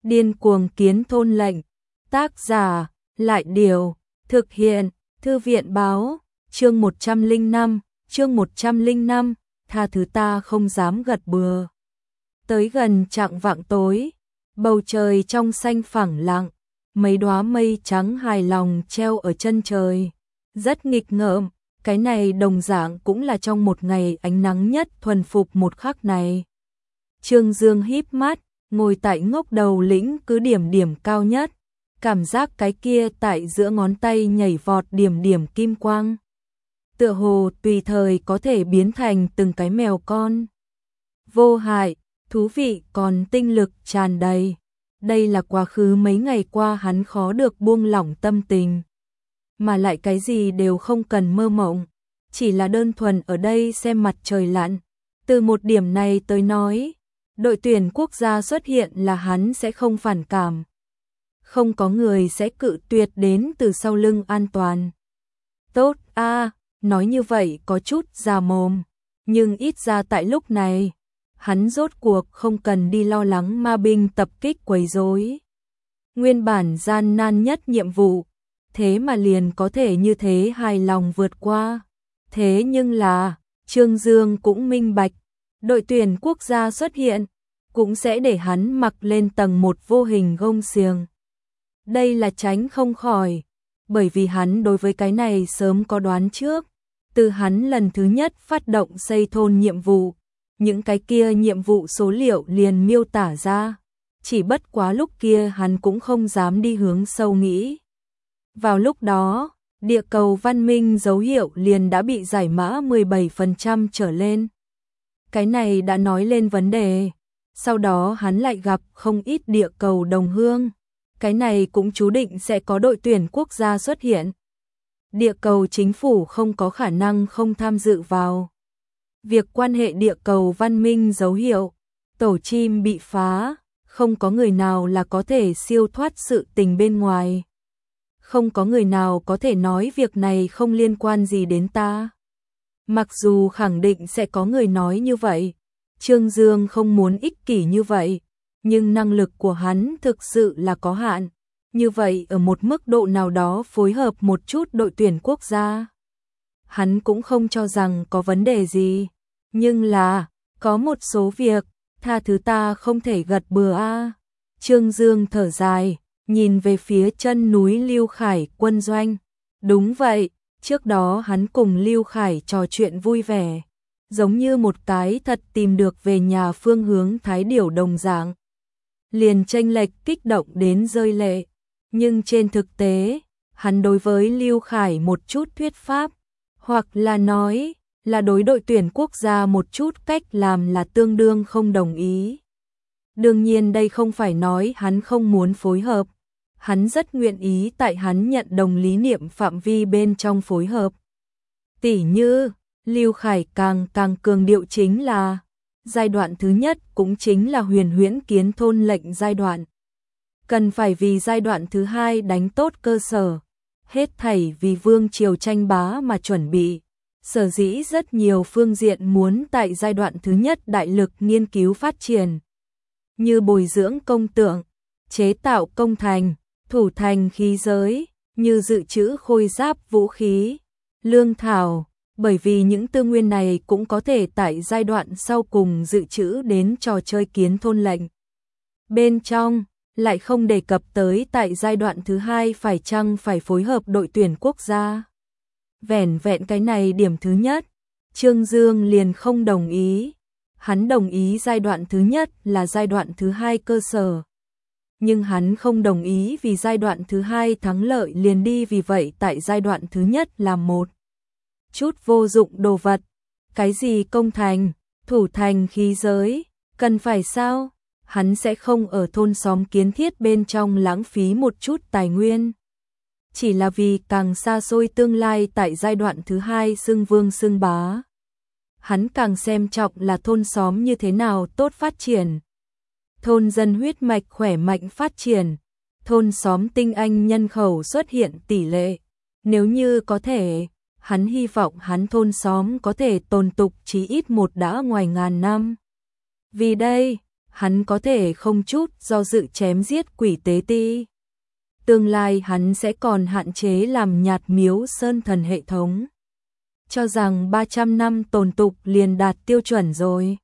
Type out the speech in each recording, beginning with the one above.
Điên cuồng kiến thôn lệnh. Tác giả, Lại Điều. Thực hiện, Thư viện Báo. Chương 105, tha thứ ta không dám gật bừa. Tới gần chạng vạng tối, bầu trời trong xanh phẳng lặng, mấy đóa mây trắng hài lòng treo ở chân trời. Rất nghịch ngợm, cái này đồng dạng cũng là trong một ngày ánh nắng nhất thuần phục một khắc này. Trương Dương híp mắt, ngồi tại ngốc đầu lĩnh cứ điểm cao nhất, cảm giác cái kia tại giữa ngón tay nhảy vọt điểm kim quang. Tựa hồ tùy thời có thể biến thành từng cái mèo con. Vô hại, thú vị còn tinh lực tràn đầy. Đây là quá khứ mấy ngày qua hắn khó được buông lỏng tâm tình. Mà lại cái gì đều không cần mơ mộng, chỉ là đơn thuần ở đây xem mặt trời lặn. Từ một điểm này tới nói, đội tuyển quốc gia xuất hiện là hắn sẽ không phản cảm. Không có người sẽ cự tuyệt đến từ sau lưng an toàn. Tốt a, nói như vậy có chút già mồm, nhưng ít ra tại lúc này, hắn rốt cuộc không cần đi lo lắng ma binh tập kích quấy rối. Nguyên bản gian nan nhất nhiệm vụ, thế mà liền có thể như thế hài lòng vượt qua. Thế nhưng là, Trương Dương cũng minh bạch, đội tuyển quốc gia xuất hiện, cũng sẽ để hắn mặc lên tầng một vô hình gông xiềng. Đây là tránh không khỏi, bởi vì hắn đối với cái này sớm có đoán trước. Từ hắn lần thứ nhất phát động xây thôn nhiệm vụ, những cái kia nhiệm vụ số liệu liền miêu tả ra. Chỉ bất quá lúc kia hắn cũng không dám đi hướng sâu nghĩ. Vào lúc đó, địa cầu văn minh dấu hiệu liền đã bị giải mã 17% trở lên. Cái này đã nói lên vấn đề. Sau đó hắn lại gặp không ít địa cầu đồng hương. Cái này cũng chú định sẽ có đội tuyển quốc gia xuất hiện. Địa cầu chính phủ không có khả năng không tham dự vào. Việc quan hệ địa cầu văn minh dấu hiệu, tổ chim bị phá, không có người nào là có thể siêu thoát sự tình bên ngoài. Không có người nào có thể nói việc này không liên quan gì đến ta. Mặc dù khẳng định sẽ có người nói như vậy, Trương Dương không muốn ích kỷ như vậy, nhưng năng lực của hắn thực sự là có hạn. Như vậy ở một mức độ nào đó phối hợp một chút đội tuyển quốc gia, hắn cũng không cho rằng có vấn đề gì. Nhưng là, có một số việc, tha thứ ta không thể gật bừa a. Trương Dương thở dài, nhìn về phía chân núi Lưu Khải quân doanh. Đúng vậy, trước đó hắn cùng Lưu Khải trò chuyện vui vẻ, giống như một cái thật tìm được về nhà phương hướng thái điểu đồng dạng. Liền chênh lệch kích động đến rơi lệ. Nhưng trên thực tế, hắn đối với Lưu Khải một chút thuyết pháp, hoặc là nói là đối đội tuyển quốc gia một chút cách làm là tương đương không đồng ý. Đương nhiên đây không phải nói hắn không muốn phối hợp, hắn rất nguyện ý tại hắn nhận đồng lý niệm phạm vi bên trong phối hợp. Tỉ như, Lưu Khải càng cường điệu chính là, giai đoạn thứ nhất cũng chính là huyền huyễn kiến thôn lệnh giai đoạn. Cần phải vì giai đoạn thứ hai đánh tốt cơ sở, hết thảy vì vương triều tranh bá mà chuẩn bị. Sở dĩ rất nhiều phương diện muốn tại giai đoạn thứ nhất đại lực nghiên cứu phát triển, như bồi dưỡng công tượng, chế tạo công thành, thủ thành khí giới, như dự trữ khôi giáp vũ khí, lương thảo, bởi vì những tư nguyên này cũng có thể tại giai đoạn sau cùng dự trữ đến trò chơi kiến thôn lệnh. Bên trong, lại không đề cập tới tại giai đoạn thứ hai phải chăng phải phối hợp đội tuyển quốc gia. Vẻn vẹn cái này điểm thứ nhất, Trương Dương liền không đồng ý. Hắn đồng ý giai đoạn thứ nhất là giai đoạn thứ hai cơ sở. Nhưng hắn không đồng ý vì giai đoạn thứ hai thắng lợi liền đi vì vậy tại giai đoạn thứ nhất là một chút vô dụng đồ vật. Cái gì công thành, thủ thành khí giới, cần phải sao? Hắn sẽ không ở thôn xóm kiến thiết bên trong lãng phí một chút tài nguyên. Chỉ là vì càng xa xôi tương lai tại giai đoạn thứ hai xưng vương xưng bá. Hắn càng xem trọng là thôn xóm như thế nào tốt phát triển. Thôn dân huyết mạch khỏe mạnh phát triển. Thôn xóm tinh anh nhân khẩu xuất hiện tỷ lệ. Nếu như có thể, hắn hy vọng hắn thôn xóm có thể tồn tục chí ít một đã ngoài ngàn năm. Vì đây, hắn có thể không chút do dự chém giết Quỷ Tế Ti. Tương lai hắn sẽ còn hạn chế làm nhạt Miếu Sơn Thần hệ thống. Cho rằng 300 năm tồn tục liền đạt tiêu chuẩn rồi.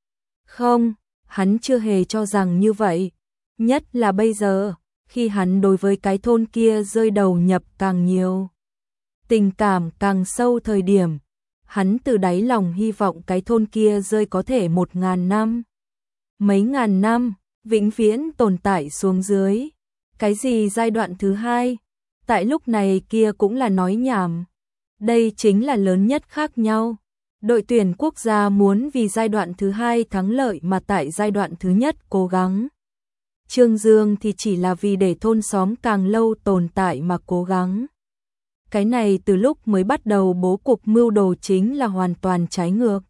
Không, hắn chưa hề cho rằng như vậy. Nhất là bây giờ, khi hắn đối với cái thôn kia rơi đầu nhập càng nhiều. Tình cảm càng sâu thời điểm, hắn từ đáy lòng hy vọng cái thôn kia rơi có thể 1000 năm. Mấy ngàn năm, vĩnh viễn tồn tại xuống dưới. Cái gì giai đoạn thứ hai? Tại lúc này kia cũng là nói nhảm. Đây chính là lớn nhất khác nhau. Đội tuyển quốc gia muốn vì giai đoạn thứ hai thắng lợi mà tại giai đoạn thứ nhất cố gắng. Trương Dương thì chỉ là vì để thôn xóm càng lâu tồn tại mà cố gắng. Cái này từ lúc mới bắt đầu bố cục mưu đồ chính là hoàn toàn trái ngược.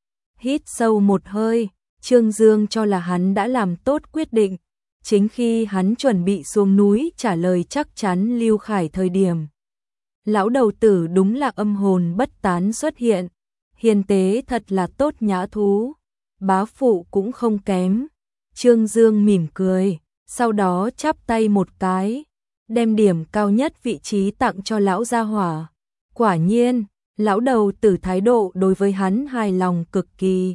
Hít sâu một hơi, Trương Dương cho là hắn đã làm tốt quyết định. Chính khi hắn chuẩn bị xuống núi trả lời chắc chắn Lưu Khải thời điểm. Lão đầu tử đúng là âm hồn bất tán xuất hiện. Hiền tế thật là tốt nhã thú. Bá phụ cũng không kém. Trương Dương mỉm cười, sau đó chắp tay một cái, đem điểm cao nhất vị trí tặng cho lão gia hỏa. Quả nhiên, lão đầu tử thái độ đối với hắn hài lòng cực kỳ.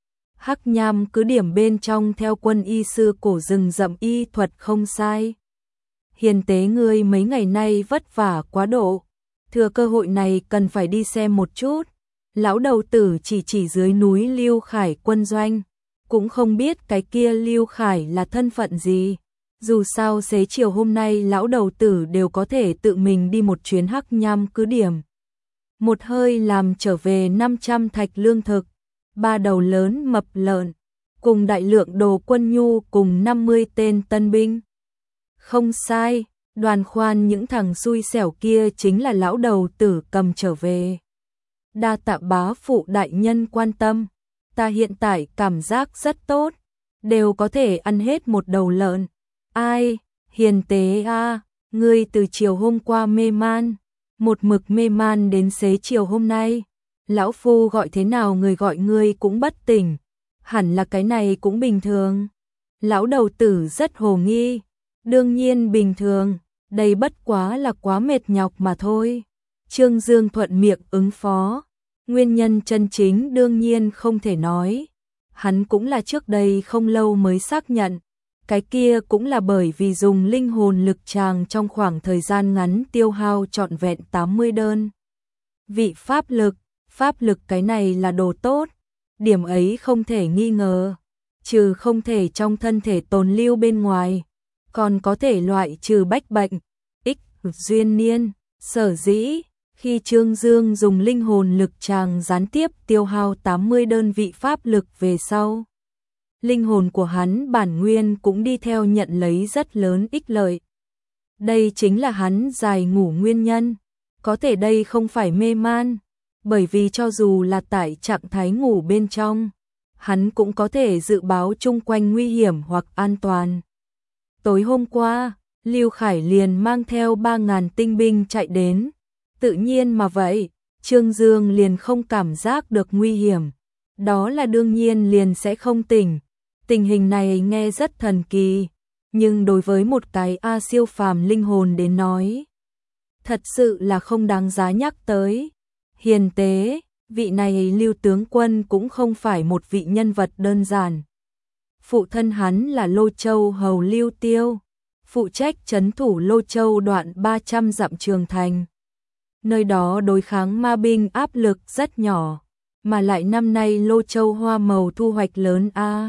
Hắc Nham cứ điểm bên trong theo quân y sư cổ rừng rậm y thuật không sai. Hiền tế ngươi mấy ngày nay vất vả quá độ, thừa cơ hội này cần phải đi xem một chút. Lão đầu tử chỉ dưới núi Lưu Khải quân doanh, cũng không biết cái kia Lưu Khải là thân phận gì. Dù sao xế chiều hôm nay lão đầu tử đều có thể tự mình đi một chuyến Hắc Nham cứ điểm. Một hơi làm trở về 500 thạch lương thực, 3 đầu lớn mập lợn, cùng đại lượng đồ quân nhu cùng 50 tên tân binh. Không sai, Đoàn Khoan những thằng xui xẻo kia chính là lão đầu tử cầm trở về. Đa tạ bá phụ đại nhân quan tâm, ta hiện tại cảm giác rất tốt, đều có thể ăn hết một đầu lợn. Ai, hiền tế a, ngươi từ chiều hôm qua mê man, một mực mê man đến xế chiều hôm nay. Lão phu gọi thế nào người gọi ngươi cũng bất tỉnh, hẳn là cái này cũng bình thường. Lão đầu tử rất hồ nghi, đương nhiên bình thường, đây bất quá là quá mệt nhọc mà thôi. Trương Dương thuận miệng ứng phó, nguyên nhân chân chính đương nhiên không thể nói. Hắn cũng là trước đây không lâu mới xác nhận, cái kia cũng là bởi vì dùng linh hồn lực tràng trong khoảng thời gian ngắn tiêu hao trọn vẹn 80 đơn. Vị pháp lực cái này là đồ tốt, điểm ấy không thể nghi ngờ, trừ không thể trong thân thể tồn lưu bên ngoài, còn có thể loại trừ bách bệnh, ích duyên niên. Sở dĩ, khi Trương Dương dùng linh hồn lực tràng gián tiếp tiêu hao 80 đơn vị pháp lực về sau, linh hồn của hắn bản nguyên cũng đi theo nhận lấy rất lớn ích lợi. Đây chính là hắn dài ngủ nguyên nhân, có thể đây không phải mê man, bởi vì cho dù là tại trạng thái ngủ bên trong, hắn cũng có thể dự báo chung quanh nguy hiểm hoặc an toàn. Tối hôm qua, Lưu Khải liền mang theo 3.000 tinh binh chạy đến, tự nhiên mà vậy, Trương Dương liền không cảm giác được nguy hiểm, đó là đương nhiên liền sẽ không tỉnh. Tình hình này nghe rất thần kỳ, nhưng đối với một cái siêu phàm linh hồn đến nói, thật sự là không đáng giá nhắc tới. Hiền tế, vị này Lưu tướng quân cũng không phải một vị nhân vật đơn giản. Phụ thân hắn là Lô Châu hầu Lưu Tiêu, phụ trách trấn thủ Lô Châu đoạn 300 dặm Trường Thành. Nơi đó đối kháng ma binh áp lực rất nhỏ, mà lại năm nay Lô Châu hoa màu thu hoạch lớn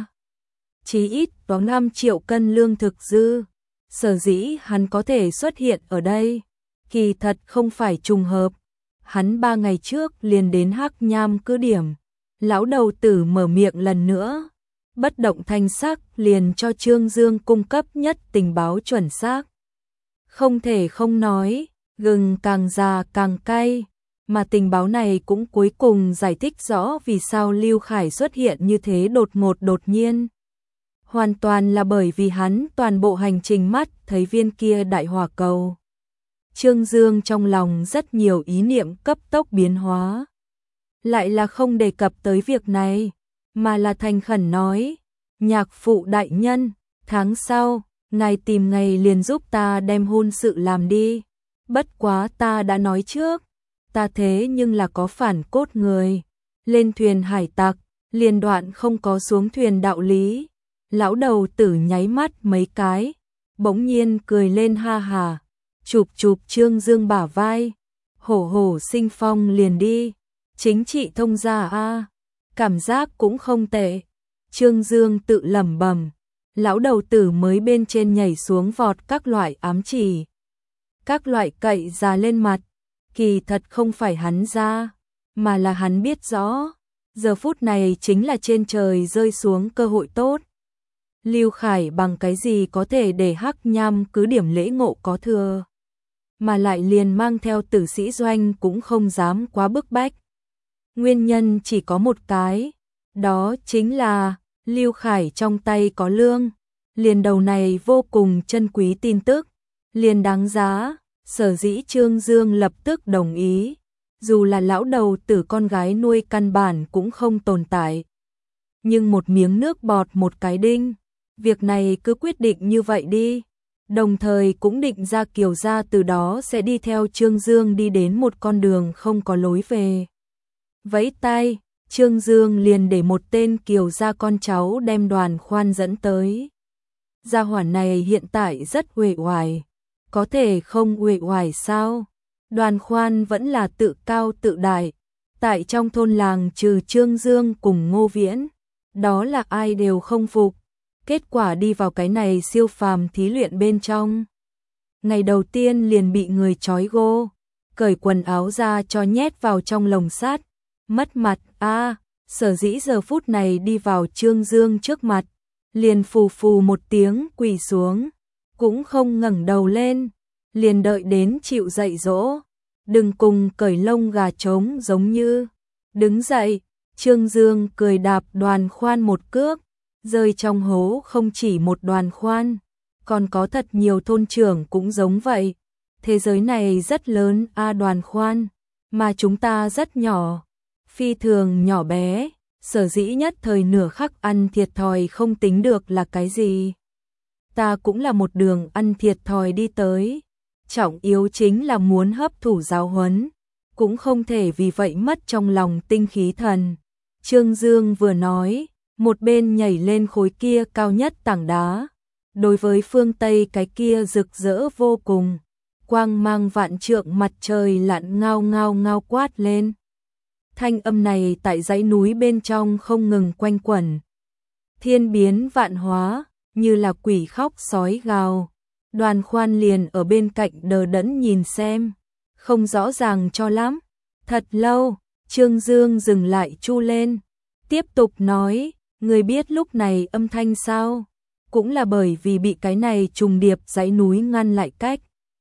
chí ít có 5 triệu cân lương thực dư. Sở dĩ hắn có thể xuất hiện ở đây, kỳ thật không phải trùng hợp. Hắn 3 ngày trước liền đến Hắc Nham cứ điểm. Lão đầu tử mở miệng lần nữa, bất động thanh sắc liền cho Trương Dương cung cấp nhất tình báo chuẩn xác. Không thể không nói, gừng càng già càng cay, mà tình báo này cũng cuối cùng giải thích rõ vì sao Lưu Khải xuất hiện như thế đột ngột đột nhiên. Hoàn toàn là bởi vì hắn toàn bộ hành trình mắt thấy viên kia đại hỏa cầu. Trương Dương trong lòng rất nhiều ý niệm cấp tốc biến hóa. Lại là không đề cập tới việc này, mà là thành khẩn nói, Nhạc phụ đại nhân, tháng sau, ngài tìm ngày liền giúp ta đem hôn sự làm đi. Bất quá ta đã nói trước, ta thế nhưng là có phản cốt người. Lên thuyền hải tặc, liền đoạn không có xuống thuyền đạo lý. Lão đầu tử nháy mắt mấy cái, bỗng nhiên cười lên ha hà, chụp chụp Trương Dương bả vai. Hổ hổ sinh phong liền đi, chính trị thông gia a, cảm giác cũng không tệ. Trương Dương tự lẩm bẩm, lão đầu tử mới bên trên nhảy xuống vọt các loại ám chỉ, các loại cậy ra lên mặt, kỳ thật không phải hắn ra, mà là hắn biết rõ, giờ phút này chính là trên trời rơi xuống cơ hội tốt. Lưu Khải bằng cái gì có thể để Hắc Nham cứ điểm lễ ngộ có thừa, mà lại liền mang theo tử sĩ doanh cũng không dám quá bức bách. Nguyên nhân chỉ có một cái, đó chính là Lưu Khải trong tay có lương, liền đầu này vô cùng chân quý tin tức, liền đáng giá, sở dĩ Trương Dương lập tức đồng ý, dù là lão đầu tử con gái nuôi căn bản cũng không tồn tại. Nhưng một miếng nước bọt một cái đinh, việc này cứ quyết định như vậy đi, đồng thời cũng định ra Kiều gia từ đó sẽ đi theo Trương Dương đi đến một con đường không có lối về. Vẫy tay, Trương Dương liền để một tên Kiều gia con cháu đem Đoàn Khoan dẫn tới. Gia hỏa này hiện tại rất uể oải, có thể không uể oải sao? Đoàn Khoan vẫn là tự cao tự đại, tại trong thôn làng trừ Trương Dương cùng Ngô Viễn, đó là ai đều không phục. Kết quả đi vào cái này siêu phàm thí luyện bên trong. Ngày đầu tiên liền bị người trói gô, cởi quần áo ra cho nhét vào trong lồng sắt, mất mặt a. Sở dĩ giờ phút này đi vào Trương Dương trước mặt, liền phù phù một tiếng quỳ xuống, cũng không ngẩng đầu lên, liền đợi đến chịu dạy dỗ, đừng cùng cởi lông gà trống giống như. Đứng dậy, Trương Dương cười đạp Đoàn Khoan một cước, rơi trong hố không chỉ một Đoàn Khoan, còn có thật nhiều thôn trưởng cũng giống vậy. Thế giới này rất lớn a Đoàn Khoan, mà chúng ta rất nhỏ, phi thường nhỏ bé, sở dĩ nhất thời nửa khắc ăn thiệt thòi không tính được là cái gì. Ta cũng là một đường ăn thiệt thòi đi tới, trọng yếu chính là muốn hấp thụ giáo huấn, cũng không thể vì vậy mất trong lòng tinh khí thần. Trương Dương vừa nói, một bên nhảy lên khối kia cao nhất tảng đá, đối với phương Tây cái kia rực rỡ vô cùng, quang mang vạn trượng mặt trời lặn ngao ngao ngao quát lên. Thanh âm này tại dãy núi bên trong không ngừng quanh quẩn, thiên biến vạn hóa, như là quỷ khóc sói gào. Đoàn Khoan liền ở bên cạnh đờ đẫn nhìn xem, không rõ ràng cho lắm. Thật lâu, Trương Dương dừng lại chu lên, tiếp tục nói, người biết lúc này âm thanh sao? Cũng là bởi vì bị cái này trùng điệp dãy núi ngăn lại cách.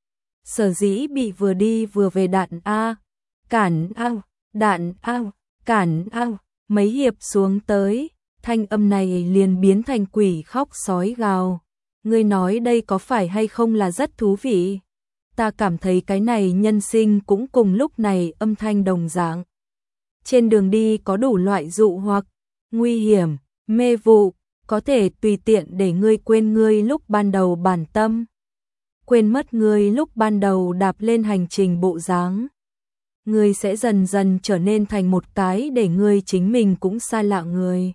Sở dĩ bị vừa đi vừa về đạn A, cản A, đạn A, cản A, mấy hiệp xuống tới, thanh âm này liền biến thành quỷ khóc sói gào. Ngươi nói đây có phải hay không là rất thú vị? Ta cảm thấy cái này nhân sinh cũng cùng lúc này âm thanh đồng dạng. Trên đường đi có đủ loại dụ hoặc, nguy hiểm, mê vụ, có thể tùy tiện để ngươi quên ngươi lúc ban đầu bản tâm, quên mất ngươi lúc ban đầu đạp lên hành trình bộ dáng. Ngươi sẽ dần dần trở nên thành một cái để ngươi chính mình cũng xa lạ người.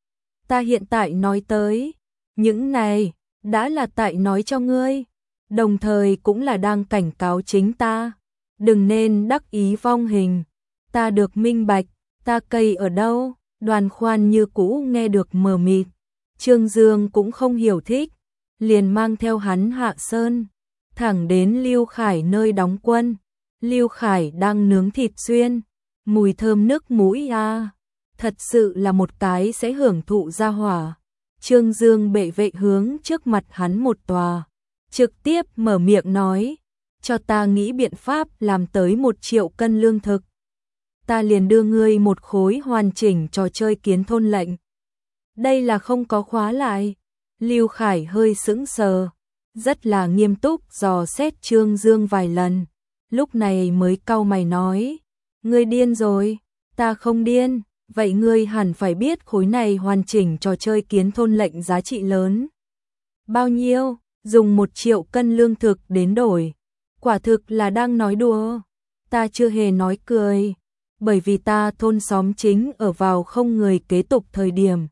Ta hiện tại nói tới, những này, đã là tại nói cho ngươi, đồng thời cũng là đang cảnh cáo chính ta, đừng nên đắc ý vong hình. Ta được minh bạch, ta cây ở đâu? Đoàn Khoan như cũ nghe được mờ mịt, Trương Dương cũng không hiểu thích, liền mang theo hắn hạ sơn, thẳng đến Lưu Khải nơi đóng quân. Lưu Khải đang nướng thịt xuyên, mùi thơm nước mũi a, thật sự là một cái sẽ hưởng thụ gia hỏa. Trương Dương bệ vệ hướng trước mặt hắn một tòa, trực tiếp mở miệng nói, cho ta nghĩ biện pháp làm tới 1 triệu cân lương thực. Ta liền đưa ngươi một khối hoàn chỉnh trò chơi kiến thôn lệnh. Đây là không có khóa lại. Lưu Khải hơi sững sờ, rất là nghiêm túc dò xét Trương Dương vài lần, lúc này mới cau mày nói, ngươi điên rồi? Ta không điên, vậy ngươi hẳn phải biết khối này hoàn chỉnh trò chơi kiến thôn lệnh giá trị lớn. Bao nhiêu? Dùng 1 triệu cân lương thực đến đổi. Quả thực là đang nói đùa. Ta chưa hề nói cười, bởi vì ta thôn xóm chính ở vào không người kế tục thời điểm.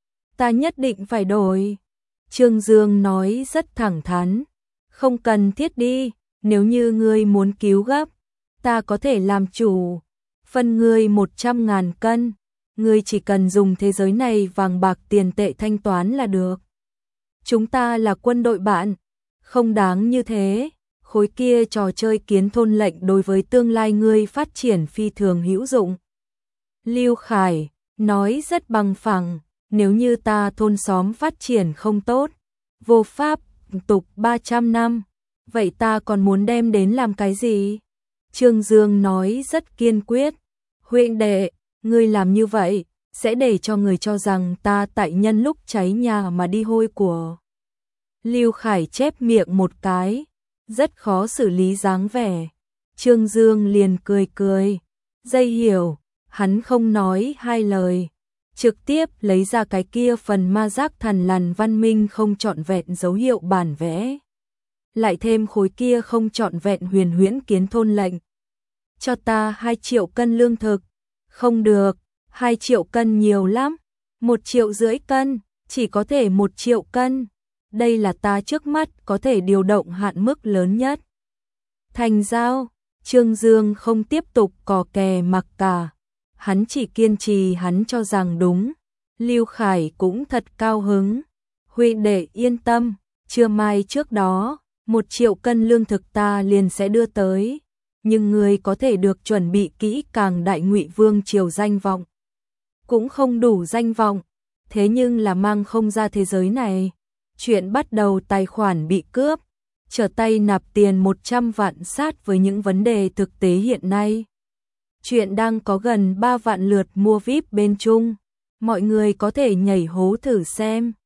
Ta nhất định phải đổi. Trương Dương nói rất thẳng thắn. Không cần thiết đi, nếu như ngươi muốn cứu gấp, ta có thể làm chủ. Phân ngươi 100.000 cân, ngươi chỉ cần dùng thế giới này vàng bạc tiền tệ thanh toán là được. Chúng ta là quân đội bạn, không đáng như thế. Khối kia trò chơi kiến thôn lệnh đối với tương lai ngươi phát triển phi thường hữu dụng. Lưu Khải nói rất bằng phẳng, nếu như ta thôn xóm phát triển không tốt, vô pháp tục 300 năm, vậy ta còn muốn đem đến làm cái gì? Trương Dương nói rất kiên quyết, huynh đệ, ngươi làm như vậy, sẽ để cho người cho rằng ta tại nhân lúc cháy nhà mà đi hôi của. Lưu Khải chép miệng một cái, rất khó xử lý dáng vẻ. Trương Dương liền cười cười, dây hiểu, hắn không nói hai lời, trực tiếp lấy ra cái kia phần ma giác thần lằn văn minh không trọn vẹn dấu hiệu bản vẽ. Lại thêm khối kia không trọn vẹn huyền huyễn kiến thôn lệnh. Cho ta 2 triệu cân lương thực. Không được, 2 triệu cân nhiều lắm. 1,5 triệu cân, chỉ có thể 1 triệu cân. Đây là ta trước mắt có thể điều động hạn mức lớn nhất. Thành giao, Trương Dương không tiếp tục cò kè mặc cả. Hắn chỉ kiên trì hắn cho rằng đúng. Lưu Khải cũng thật cao hứng. Huynh đệ yên tâm, trưa mai trước đó, 1 triệu cân lương thực ta liền sẽ đưa tới. Nhưng người có thể được chuẩn bị kỹ càng đại Ngụy Vương triều danh vọng. Cũng không đủ danh vọng, thế nhưng là mang không ra thế giới này. Chuyện bắt đầu tài khoản bị cướp, trở tay nạp tiền 100 vạn sát với những vấn đề thực tế hiện nay. Chuyện đang có gần 3 vạn lượt mua VIP bên Trung, mọi người có thể nhảy hố thử xem.